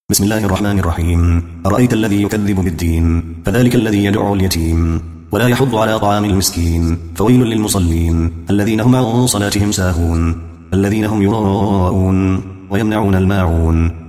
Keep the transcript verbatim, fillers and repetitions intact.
بسم الله الرحمن الرحيم. أرأيت الذي يكذب بالدين فذلك الذي يدعو اليتيم ولا يحض على طعام المسكين فويل للمصلين الذين هم عن صلاتهم ساهون الذين هم يراءون ويمنعون الماعون